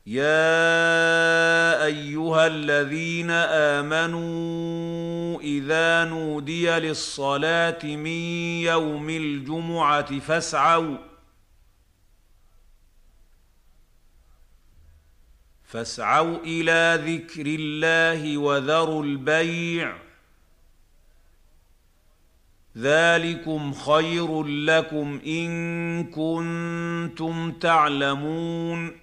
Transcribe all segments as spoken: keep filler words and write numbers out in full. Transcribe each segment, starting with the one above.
يَا أَيُّهَا الَّذِينَ آمَنُوا إِذَا نُودِيَ لِلصَّلَاةِ مِن يَوْمِ الْجُمُعَةِ فَاسْعَوْا فَاسْعَوْا إِلَىٰ ذِكْرِ اللَّهِ وَذَرُوا الْبَيْعَ ۚ ذَٰلِكُمْ خَيْرٌ لَّكُمْ إِن كُنتُمْ تَعْلَمُونَ.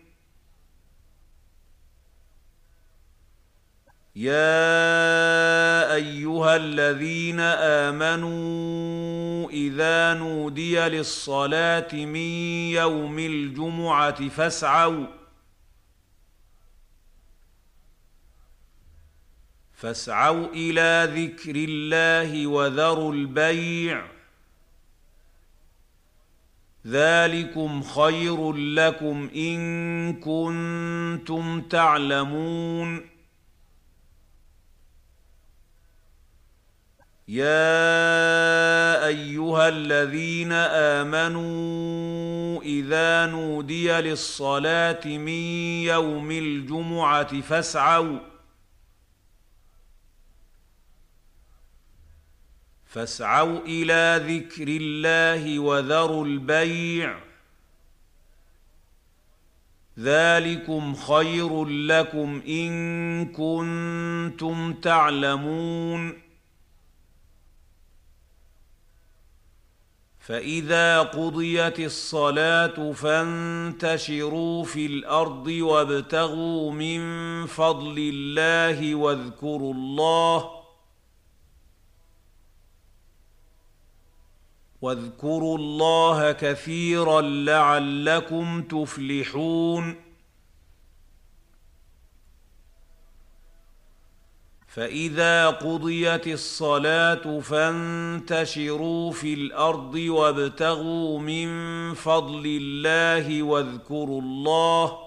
يَا أَيُّهَا الَّذِينَ آمَنُوا إِذَا نُودِيَ لِلصَّلَاةِ مِن يَوْمِ الْجُمُعَةِ فَاسْعَوْا فَاسْعَوْا إِلَىٰ ذِكْرِ اللَّهِ وَذَرُوا الْبَيْعَ ۚ ذَٰلِكُمْ خَيْرٌ لَّكُمْ إِن كُنتُمْ تَعْلَمُونَ. يَا أَيُّهَا الَّذِينَ آمَنُوا إِذَا نُودِيَ لِلصَّلَاةِ مِن يَوْمِ الْجُمُعَةِ فَاسْعَوْا فَاسْعَوْا إِلَىٰ ذِكْرِ اللَّهِ وَذَرُوا الْبَيْعَ ۚ ذَٰلِكُمْ خَيْرٌ لَّكُمْ إِن كُنتُمْ تَعْلَمُونَ. فَإِذَا قُضِيَتِ الصَّلَاةُ فَانتَشِرُوا فِي الْأَرْضِ وَابْتَغُوا مِن فَضْلِ اللَّهِ وَاذْكُرُوا اللَّهَ واذكروا الله كثيرا لعلكم تفلحون. فإذا قضيت الصلاة فانتشروا في الأرض وابتغوا من فضل الله واذكروا الله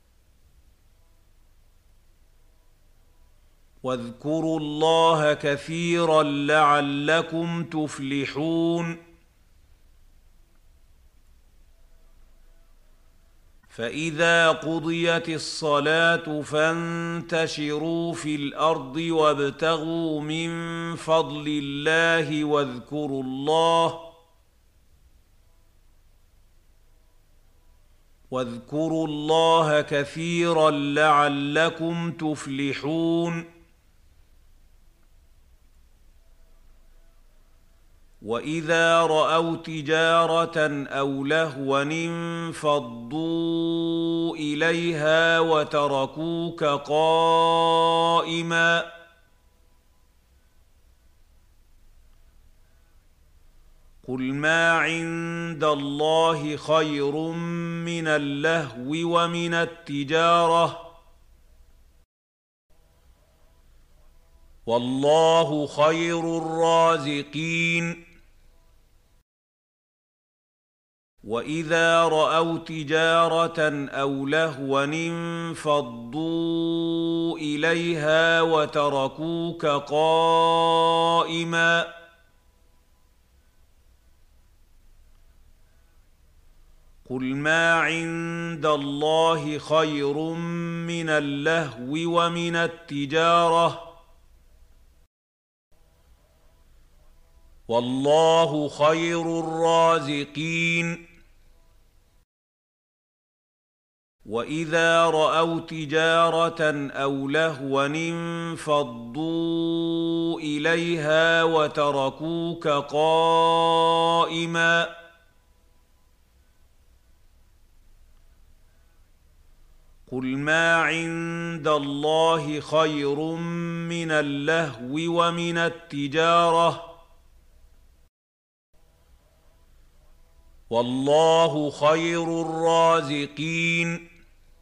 واذكروا الله كثيرا لعلكم تفلحون. فإذا قضيت الصلاة فانتشروا في الأرض وابتغوا من فضل الله واذكروا الله واذكروا الله كثيرا لعلكم تفلحون. وَإِذَا رَأَوْا تِجَارَةً أَوْ لَهْوًا انفَضُّوا إِلَيْهَا وَتَرَكُوكَ قَائِمًا ۚ قُلْ مَا عِندَ اللَّهِ خَيْرٌ مِّنَ اللَّهْوِ وَمِنَ التِّجَارَةِ ۚ وَاللَّهُ خَيْرُ الرَّازِقِينَ. وَإِذَا رَأَوْا تِجَارَةً أَوْ لَهْوًا انفَضُّوا إِلَيْهَا وَتَرَكُوكَ قَائِمًا ۚ قُلْ مَا عِندَ اللَّهِ خَيْرٌ مِّنَ اللَّهْوِ وَمِنَ التِّجَارَةِ ۚ وَاللَّهُ خَيْرُ الرَّازِقِينَ. وَإِذَا رَأَوْا تِجَارَةً أَوْ لَهْوًا انفَضُّوا إِلَيْهَا وَتَرَكُوكَ قَائِمًا ۚ قُلْ مَا عِندَ اللَّهِ خَيْرٌ مِّنَ اللَّهْوِ وَمِنَ التِّجَارَةِ ۚ وَاللَّهُ خَيْرُ الرَّازِقِينَ.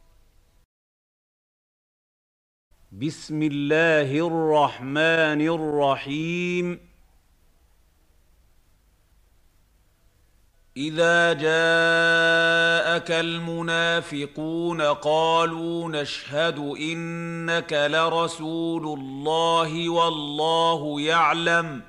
بسم الله الرحمن الرحيم. إذا جاءك المنافقون قالوا نشهد إنك لرسول الله والله يعلم.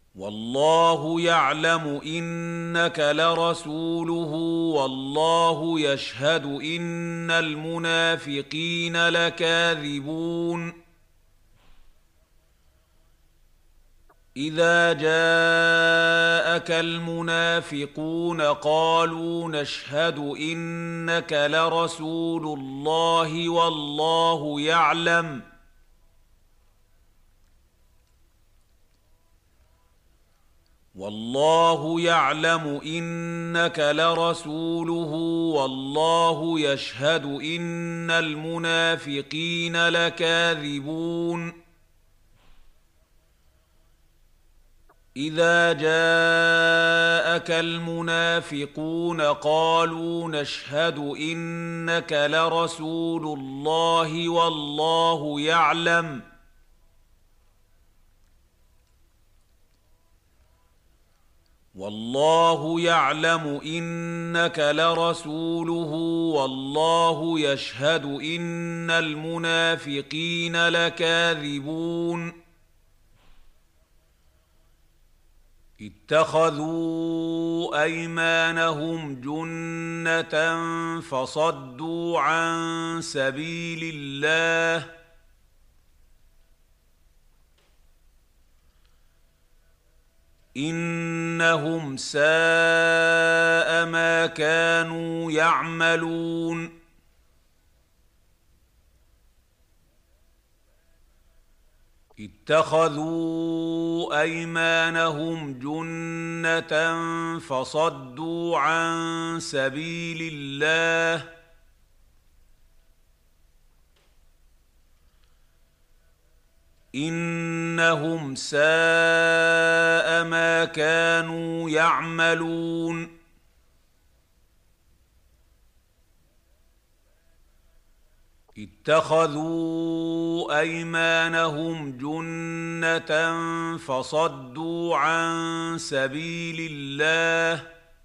والله يعلم إنك لرسوله والله يشهد إن المنافقين لكاذبون إذا جاءك المنافقون قالوا نشهد إنك لرسول الله والله يعلم والله يعلم إنك لرسوله والله يشهد إن المنافقين لكاذبون إذا جاءك المنافقون قالوا نشهد إنك لرسول الله والله يعلم والله يعلم إنك لرسوله والله يشهد إن المنافقين لكاذبون اتخذوا أيمانهم جنة فصدوا عن سبيل الله إنهم ساء ما كانوا يعملون اتخذوا أيمانهم جنة فصدوا عن سبيل الله إنهم ساء ما كانوا يعملون اتخذوا أيمانهم جنة فصدوا عن سبيل الله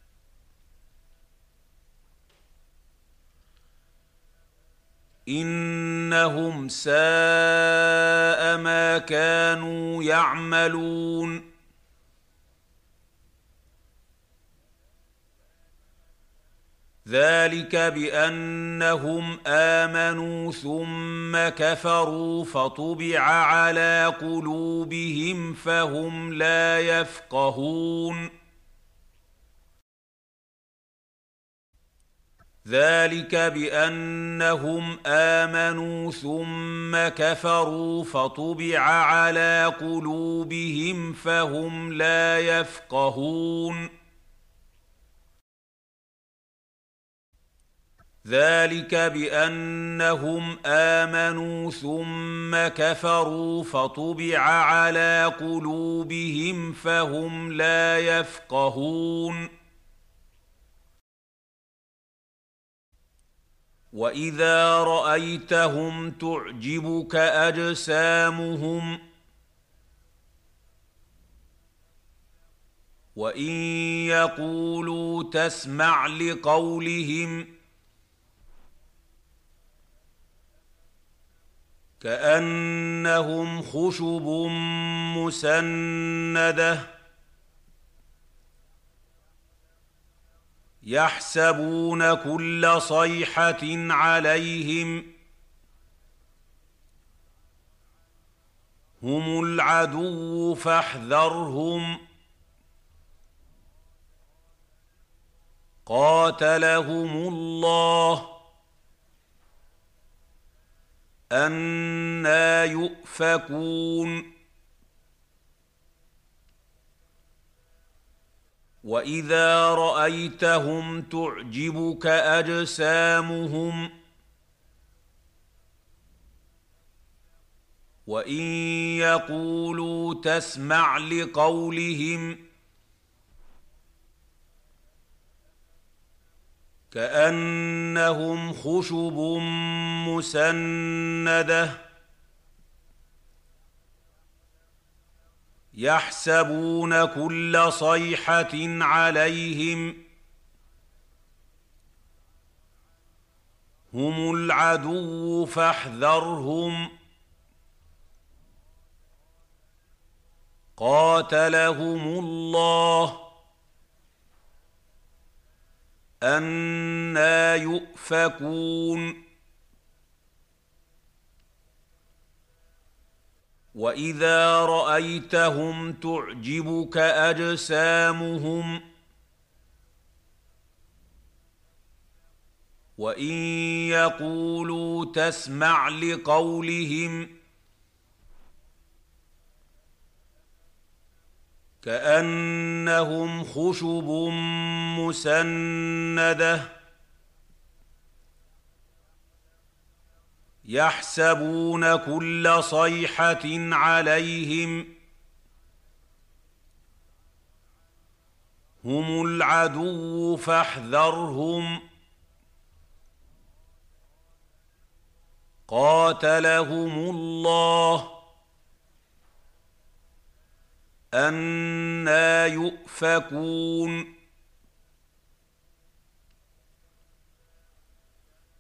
إنهم ساء ما كانوا يعملون ذلك بأنهم آمنوا ثم كفروا فطبع على قلوبهم فهم لا يفقهون ذلك بأنهم آمنوا ثم كفروا فطبع على قلوبهم فهم لا يفقهون ذلك بأنهم آمنوا ثم كفروا فطبع على قلوبهم فهم لا يفقهون وإذا رأيتهم تعجبك أجسامهم وإن يقولوا تسمع لقولهم كأنهم خشب مسندة يحسبون كل صيحة عليهم هم العدو فاحذرهم قاتلهم الله أنى يؤفكون وإذا رأيتهم تعجبك أجسامهم وإن يقولوا تسمع لقولهم كأنهم خشب مسندة يحسبون كل صيحة عليهم هم العدو فاحذرهم قاتلهم الله أنى يؤفكون وإذا رأيتهم تعجبك أجسامهم وإن يقولوا تسمع لقولهم كأنهم خشب مسندة يحسبون كل صيحة عليهم هم العدو فاحذرهم قاتلهم الله أنى يؤفكون